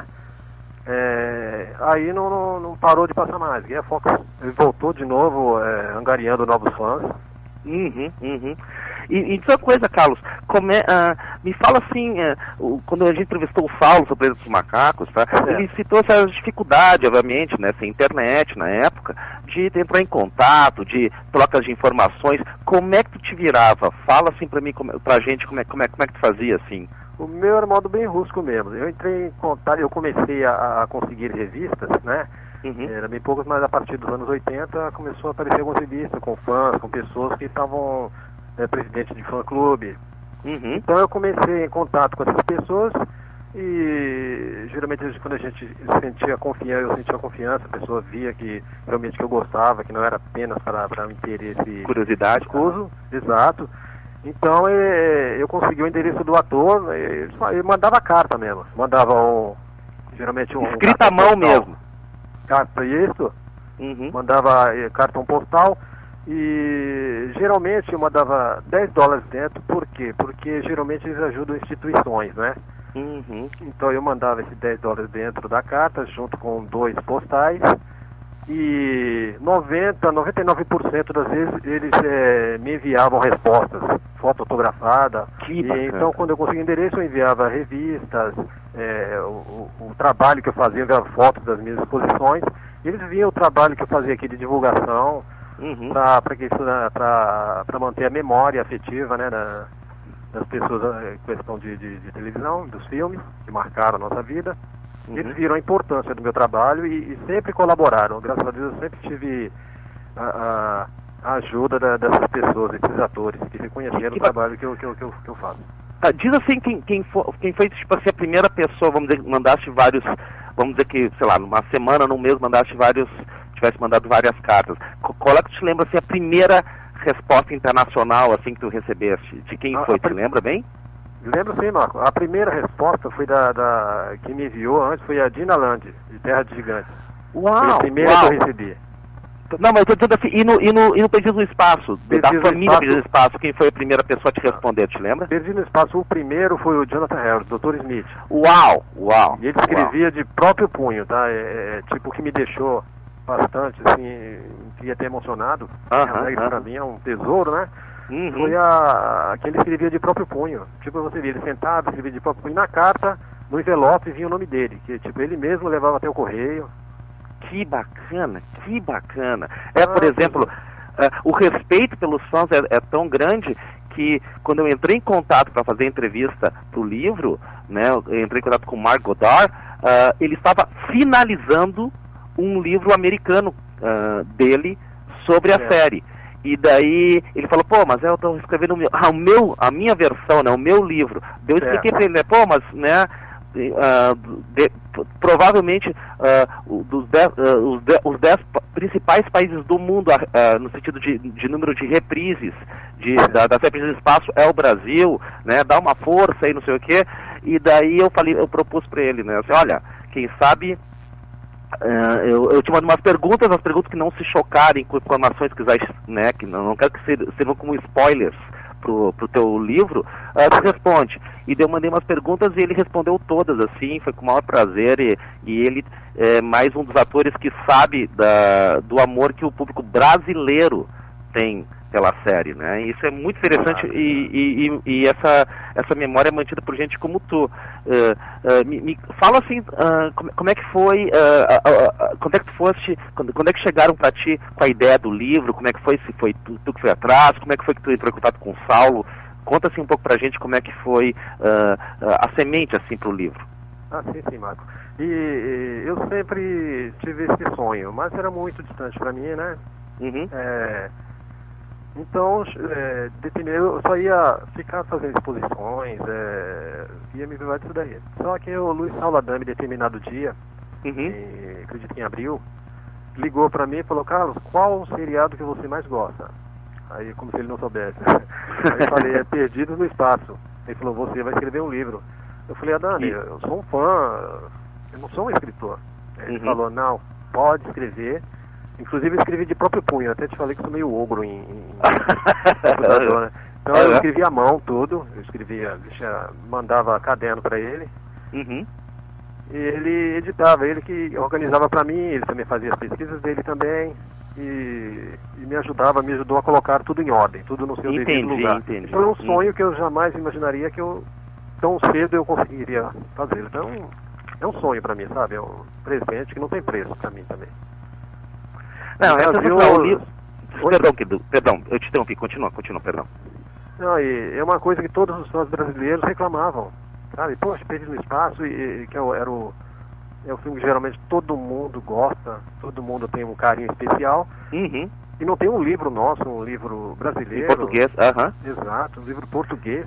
É, aí não, não, não parou de passar mais. E a Fox voltou de novo, é, angariando novos fãs. Uhum, uhum. E, e outra coisa, Carlos, como é, uh, me fala assim, uh, o, quando a gente entrevistou o Saulo sobre os macacos, tá? É. Ele citou essa dificuldade, obviamente, né, sem internet na época, de entrar em contato, de trocas de informações. Como é que tu te virava? Fala assim pra mim, como, pra gente, como é, como, é, como é que tu fazia assim? O meu era modo bem rústico mesmo. Eu entrei em contato, eu comecei a, a conseguir revistas, né? Uhum. Era bem poucas, mas a partir dos anos oitenta começou a aparecer algumas revistas com fãs, com pessoas que estavam é, presidentes de fã-clube. Uhum. Então eu comecei em contato com essas pessoas e geralmente quando a gente sentia confiança, eu sentia confiança, a pessoa via que realmente que eu gostava, que não era apenas para, para um interesse... Curiosidade. Escuso, exato. Então é, eu consegui o endereço do ator, e, eu mandava carta mesmo, mandava um, geralmente um... Escrita à mão mesmo. Carta, isso, uhum. Mandava eh, cartão postal e geralmente eu mandava dez dólares dentro, por quê? Porque geralmente eles ajudam instituições, né? Uhum. Então eu mandava esses dez dólares dentro da carta, junto com dois postais, e noventa, noventa e nove por cento das vezes eles eh, me enviavam respostas, foto autografada. Que e, então quando eu conseguia endereço eu enviava revistas, eh, o, o, o trabalho que eu fazia, eu enviava fotos das minhas exposições, e eles viam o trabalho que eu fazia aqui de divulgação, uhum. para manter a memória afetiva, né, da, das pessoas, em questão de, de, de televisão, dos filmes que marcaram a nossa vida. Uhum. Eles viram a importância do meu trabalho e, e sempre colaboraram. Graças a Deus eu sempre tive a, a, a ajuda da, dessas pessoas, desses atores, que reconheceram que o trabalho que eu, que eu, que eu, que eu faço. Ah, diz assim, quem, quem, for, quem foi tipo assim, a primeira pessoa, vamos dizer, mandaste vários, vamos dizer que, sei lá, numa semana, num mês, mandaste vários, tivesse mandado várias cartas. Qual é que tu te lembra, assim, a primeira resposta internacional, assim, que tu recebeste? De quem foi, tu lembra bem? Lembro sim, Marco. A primeira resposta foi da, da que me enviou antes, foi a Dina Land, de Terra de Gigantes. Uau! Foi a primeira uau. que eu recebi. Não, mas eu tô dizendo assim, e no, e no, e no Perdido no Espaço, Perdido da família Espaço. Perdido no Espaço, quem foi a primeira pessoa a te responder, te lembra? Perdido no Espaço, o primeiro foi o Jonathan Harris, doutor Smith. Uau! Uau! E ele escrevia uau. de próprio punho, tá? É, é tipo o que me deixou bastante, assim, que ia ter emocionado. Uh-huh, uh-huh. Pra mim é um tesouro, né? Uhum. Foi a, a que ele escrevia de próprio punho. Tipo, você via ele sentado, escrevia de próprio punho. Na carta, no envelope, vinha o nome dele. Que tipo, ele mesmo levava até o correio. Que bacana, que bacana. É, ah, por exemplo, é, o respeito pelos fãs é, é tão grande que quando eu entrei em contato para fazer a entrevista pro livro, né, eu entrei em contato com o Mark Goddard, uh, ele estava finalizando um livro americano uh, dele sobre a é. série. E daí ele falou, pô, mas eu estou escrevendo o meu, ah, o meu, a minha versão, né, o meu livro. Eu expliquei é. para ele, né, pô, mas, né, uh, de, provavelmente uh, dos dez, uh, os, de, os dez principais países do mundo, uh, no sentido de, de número de reprises, de, da, das reprises do espaço, é o Brasil, né, dá uma força aí, não sei o quê. E daí eu falei, eu propus para ele, né, assim, olha, quem sabe... Uh, eu, eu te mando umas perguntas, as perguntas que não se chocarem com informações que, né, que não, não quero que sirvam como spoilers pro, pro teu livro, uh, tu responde. E daí eu mandei umas perguntas e ele respondeu todas, assim, foi com o maior prazer, e, e ele é mais um dos atores que sabe da, do amor que o público brasileiro tem pela série, né? Isso é muito interessante, e, e, e, e essa, essa memória é mantida por gente como tu. Uh, uh, me, me fala assim, uh, como, como é que foi, uh, uh, uh, quando é que tu foste, quando, quando é que chegaram para ti com a ideia do livro, como é que foi, se foi tu, tu que foi atrás, como é que foi que tu entrou em contato com o Saulo? Conta assim um pouco pra gente como é que foi uh, uh, a semente assim pro livro. Ah, sim, sim, Marco. E, e eu sempre tive esse sonho, mas era muito distante para mim, né? Uhum. É, então, é, eu só ia ficar fazendo exposições, é, ia me viver disso daí. Só que o Luiz Sauladame, determinado dia, Uhum. em, acredito que em abril, ligou para mim e falou: Carlos, qual o seriado que você mais gosta? Aí, como se ele não soubesse. Aí eu falei: é Perdidos no Espaço. Ele falou: você vai escrever um livro. Eu falei: ah, Dani, eu sou um fã, eu não sou um escritor. Aí ele Uhum. falou: não, pode escrever. Inclusive eu escrevi de próprio punho, até te falei que sou meio ogro em, em computador, né? Então eu escrevi à mão tudo, eu escrevia, deixa, mandava caderno para ele, Uhum. e ele editava, ele que organizava para mim, ele também fazia as pesquisas dele também, e, e me ajudava, me ajudou a colocar tudo em ordem, tudo no seu Entendi, devido lugar. entendi. Foi um sonho que eu jamais imaginaria que eu, tão cedo eu conseguiria fazer. Então é um sonho para mim, sabe? É um presente que não tem preço para mim também. Não, No essa Brasil, é o livro. Oi? Perdão, Kidu, perdão, eu te interrompi, continua, continua, perdão. Não, e é uma coisa que todos os fãs brasileiros reclamavam, sabe? Poxa, Perdido no Espaço, e, e que é o, era o, é o filme que geralmente todo mundo gosta, todo mundo tem um carinho especial, Uhum. e não tem um livro nosso, um livro brasileiro. Em português, aham. Exato, um livro português.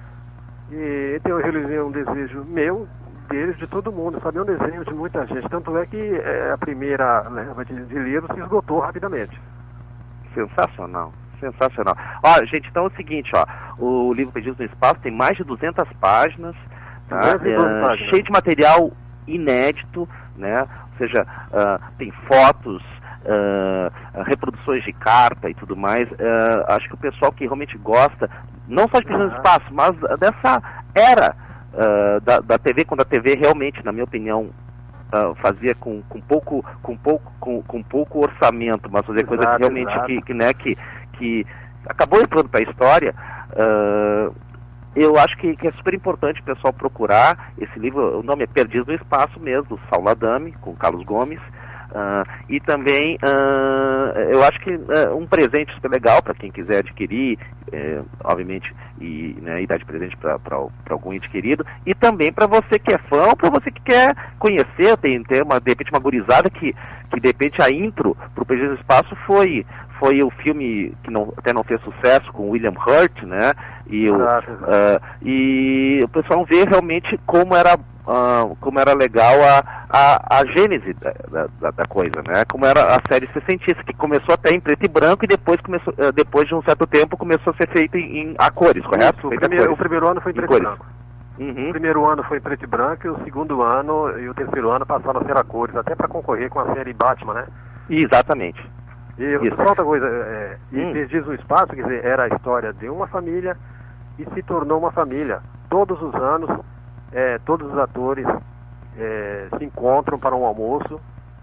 E então eu realizei um desejo meu, deles, de todo mundo, sabe? É um desenho de muita gente, tanto é que é, a primeira leva de, de livros se esgotou rapidamente. Sensacional, sensacional. Ó, gente, então é o seguinte, ó, o livro Perdidos no Espaço tem mais de duzentas páginas, tá? duzentas e doze É, páginas. cheio de material inédito, né? Ou seja, ah, tem fotos, ah, reproduções de carta e tudo mais. Ah, acho que o pessoal que realmente gosta, não só de Perdidos no Ah. Espaço, mas dessa era ah, da, da T V, quando a T V realmente, na minha opinião, Uh, fazia com, com pouco com pouco com, com pouco orçamento, mas fazia coisa que Exato, realmente exato. que, que, né, que, que acabou entrando para a história. Uh, eu acho que, que é super importante o pessoal procurar esse livro. O nome é Perdidos no Espaço mesmo, do Sauladame, com Carlos Gomes. Uh, e também uh, eu acho que uh, um presente super legal para quem quiser adquirir, eh, obviamente, e né, e dar de presente para algum ente querido, e também para você que é fã, ou para você que quer conhecer, tem, tem uma, de repente uma gurizada que, que de repente a intro para o Perdidos no Espaço foi, foi o filme que não, até não fez sucesso, com William Hurt, né? E o, Exato, exato. uh, e o pessoal vê realmente como era Uh, como era legal a, a, a gênese da, da, da coisa, né? Como era a série sessentista, que começou até em preto e branco e depois, começou, uh, depois de um certo tempo começou a ser feito em, em a cores, correto? Isso, o, Feito a primeiro, cores. o primeiro ano foi em Em preto e cores. branco. O Uhum. primeiro ano foi em preto e branco, e o segundo ano e o terceiro ano passaram a ser a cores, até para concorrer com a série Batman, né? Exatamente. E Isso. só outra coisa, é, e Hum. Perdidos no Espaço, quer dizer, era a história de uma família e se tornou uma família. Todos os anos, é, todos os atores é, se encontram para um almoço.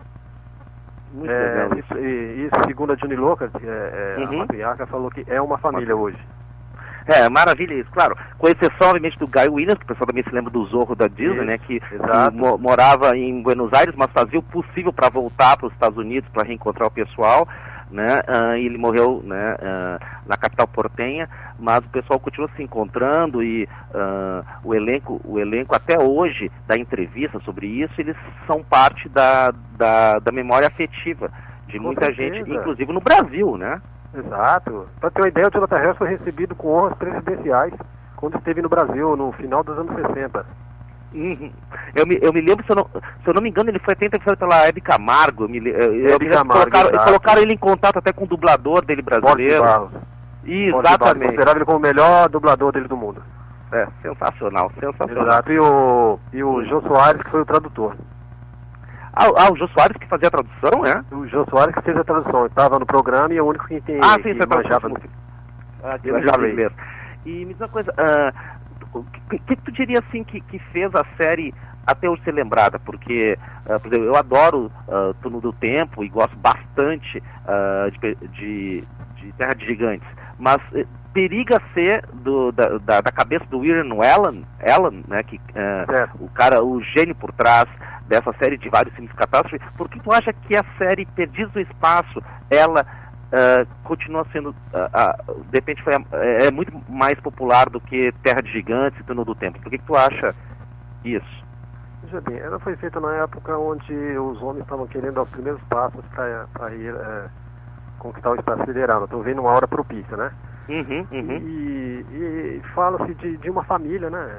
Muito É, legal. isso, e, e segundo a Johnny Lucas, é, é, Uhum. a matriarca, falou que é uma família hoje. É, maravilha isso, claro. Com exceção, obviamente, do Guy Williams, que o pessoal também se lembra do Zorro da Disney, Isso, né? Que, que exato. mo- morava em Buenos Aires, mas fazia o possível para voltar para os Estados Unidos, para reencontrar o pessoal, né? Ah, e ele morreu, né, ah, na capital portenha, mas o pessoal continua se encontrando e ah, o elenco, o elenco até hoje da entrevista sobre isso, eles são parte da, da, da memória afetiva de Com muita certeza. gente, inclusive no Brasil, né? Exato. Para ter uma ideia, o Jonathan Harris foi recebido com honras presidenciais quando esteve no Brasil, no final dos anos sessenta. Uhum. Eu, me, eu me lembro, se eu, não, se eu não me engano, ele foi até entrevistado pela Hebe Camargo. Eu me, le- eu, eu Hebe me lembro que Camargo, colocaram, exato. colocaram ele em contato até com o dublador dele Borges brasileiro. Barros. Borges Barros, Exatamente. considerava ele como o melhor dublador dele do mundo. É, sensacional, sensacional. Exato. E o, e o Jô Soares, que foi o tradutor. Ah, ah, o Jô Soares que fazia a tradução, né? O Jô Soares que fez a tradução. Estava no programa e é o único que, tem, Ah, sim, que você tá manjava. Ah, que Eu legal já leio. inglês. E me diz uma coisa, uh, o que, que tu diria assim que, que fez a série até hoje ser lembrada? Porque, uh, por exemplo, eu adoro uh, Túnel do Tempo e gosto bastante uh, de, de, de Terra de Gigantes, mas uh, periga ser do, da, da, da cabeça do William Allen, Allen, né, que, uh, o cara, o gênio por trás dessa série de vários filmes de catástrofe. Por que tu acha que a série Perdidos no Espaço, ela uh, continua sendo, uh, uh, de repente foi, uh, é muito mais popular do que Terra de Gigantes e Túnel do Tempo? Por que, que tu acha isso? Veja bem, ela foi feita na época onde os homens estavam querendo dar os primeiros passos para ir é, conquistar o espaço sideral. Estou vendo uma hora propícia, né? Uhum, uhum. E, e fala-se de, de uma família, né?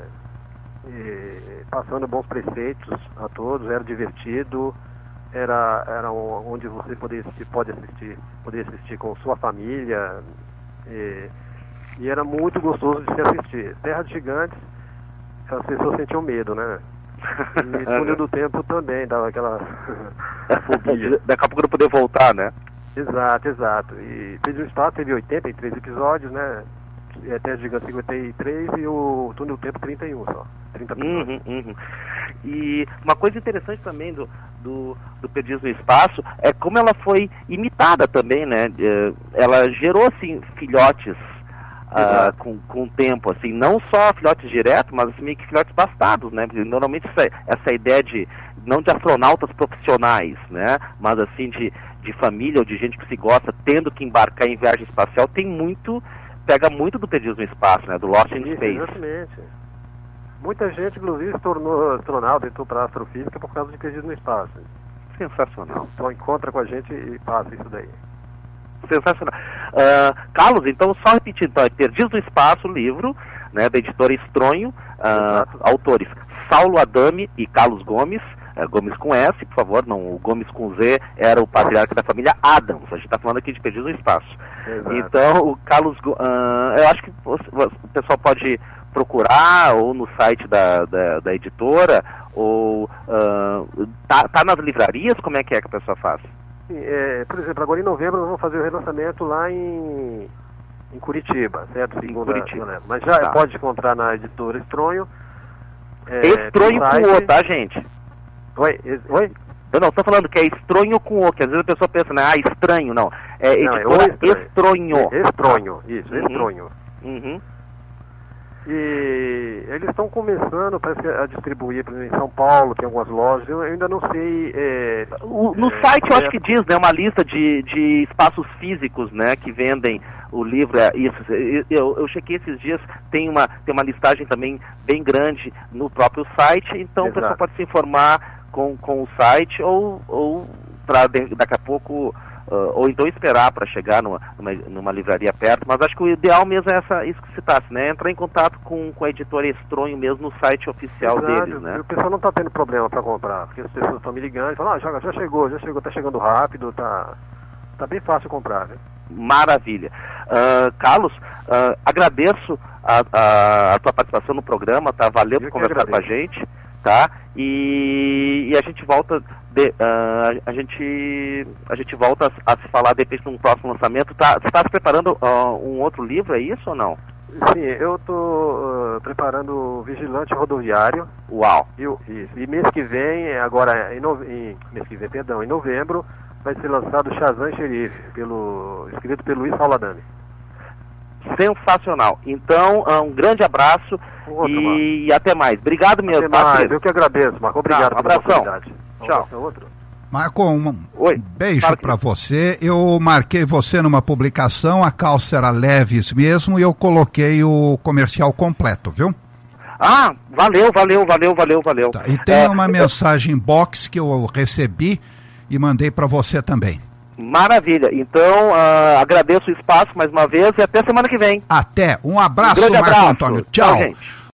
E, passando bons preceitos a todos, era divertido, era, era onde você podia assistir, pode assistir, poder assistir com sua família, e, e era muito gostoso de se assistir. Terra de Gigantes, as pessoas sentiam medo, né? E Túnel do Tempo também dava aquela fobia. Daqui a pouco não poder voltar, né? Exato, exato. E Perdidos no Espaço teve oitenta e três episódios, né? Terra de Gigantes cinquenta e três e o Túnel do Tempo trinta e um só. trinta episódios. Uhum, uhum. E uma coisa interessante também do, do, do Perdidos no Espaço é como ela foi imitada também, né? Ela gerou, assim, filhotes uh, com, com o tempo, assim, não só filhotes diretos, mas assim, meio que filhotes bastados, né? Porque normalmente essa, essa ideia de, não de astronautas profissionais, né? Mas assim, de, de família ou de gente que se gosta tendo que embarcar em viagem espacial, tem muito... pega muito do Perdidos no Espaço, né? Do Lost in Isso, Space. Exatamente. Muita gente, inclusive, se tornou astronauta, entrou para a astrofísica por causa de Perdidos no Espaço. Sensacional. Então encontra com a gente e passa isso daí. Sensacional. Uh, Carlos, então, só repetir, então, é Perdidos no Espaço, livro, né, da editora Estronho, uh, autores Saulo Adame e Carlos Gomes, uh, Gomes com S, por favor, não, o Gomes com Z era o patriarca da família Adams, a gente está falando aqui de Perdidos no Espaço. Exato. Então, o Carlos, uh, eu acho que o pessoal pode procurar ou no site da, da, da editora, ou uh, tá, tá nas livrarias, como é que é que a pessoa faz? Sim, é, por exemplo, agora em novembro nós vamos fazer o relançamento lá em, em Curitiba, certo? Segunda, Curitiba. Mas já tá. Pode encontrar na editora Estronho. É, Estronho com O, tá, gente? Oi? Oi? Eu não, estou falando que é estronho com O, que às vezes a pessoa pensa, né, ah, estranho, não. É não, editora é Estronho. É, estronho, isso, uhum. Estronho. Uhum. E eles estão começando, parece que, a distribuir, por exemplo, em São Paulo, tem algumas lojas, eu ainda não sei... É, o, no é, site eu é, acho que diz, né, uma lista de, de espaços físicos, né, que vendem o livro, é, isso, eu, eu chequei esses dias, tem uma, tem uma listagem também bem grande no próprio site, então Exato. O pessoal pode se informar com, com o site, ou, ou para daqui a pouco... Uh, ou então esperar para chegar numa, numa, numa livraria perto, mas acho que o ideal mesmo é essa, isso que citasse, né? Entrar em contato com, com a editora Estronho mesmo no site oficial Exato, deles, né? O pessoal não está tendo problema para comprar, porque as pessoas estão me ligando e falam, ah, já, já chegou, já chegou, está chegando rápido, tá, tá bem fácil comprar, né? Maravilha. Uh, Carlos, uh, agradeço a, a, a tua participação no programa, tá? Valeu por conversar com a gente, tá? E, e a gente volta... De, uh, a gente a gente volta a, a se falar de repente num próximo lançamento. Tá, você está se preparando uh, um outro livro, é isso ou não? Sim, eu estou uh, preparando o Vigilante Rodoviário. Uau! E, isso, e mês que vem, agora em, nove, em mês que vem, perdão, em novembro, vai ser lançado Shazam Xerife, pelo, escrito pelo Luiz Sauladame. Sensacional. Então, um grande abraço outro, e, e até mais. Obrigado mesmo. Até mais. Eu que agradeço, Marco. Obrigado tá, um pela abração. oportunidade. Tchau. Marco, um Oi, beijo para você. Eu marquei você numa publicação, a calça era leves mesmo, e eu coloquei o comercial completo, viu? Ah, valeu, valeu, valeu, valeu, valeu. Tá, e tem é, uma eu... mensagem box que eu recebi e mandei para você também. Maravilha. Então, uh, agradeço o espaço mais uma vez e até semana que vem. Até. Um abraço, um grande Marco abraço. Antônio. Tchau. Tchau, gente.